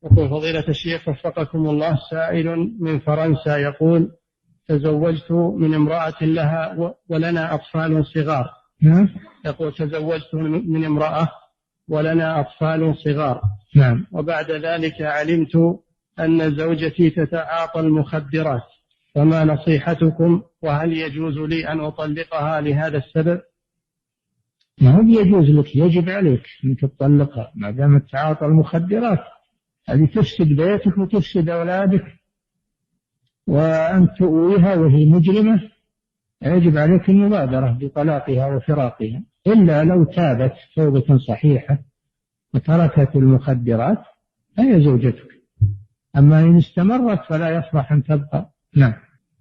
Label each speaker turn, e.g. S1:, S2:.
S1: يقول فضيلة الشيخ وفقكم الله، سائل من فرنسا يقول: تزوجت من امرأة لها ولنا أطفال صغار.
S2: نعم.
S1: يقول: تزوجت من امرأة ولنا أطفال صغار.
S2: نعم.
S1: وبعد ذلك علمت أن زوجتي تتعاطى المخدرات، فما نصيحتكم؟ وهل يجوز لي أن أطلقها لهذا السبب؟
S2: ما هو يجوز لك، يجب عليك أن تطلقها ما دامت تعاطى المخدرات. هذه تفسد بيتك وتفسد أولادك، وأن تؤويها وهي مجرمة. يجب عليك المبادرة بطلاقها وفراقها، إلا لو تابت توبة صحيحة وتركت المخدرات فهي زوجتك. أما إن استمرت فلا يصلح أن تبقى. نعم.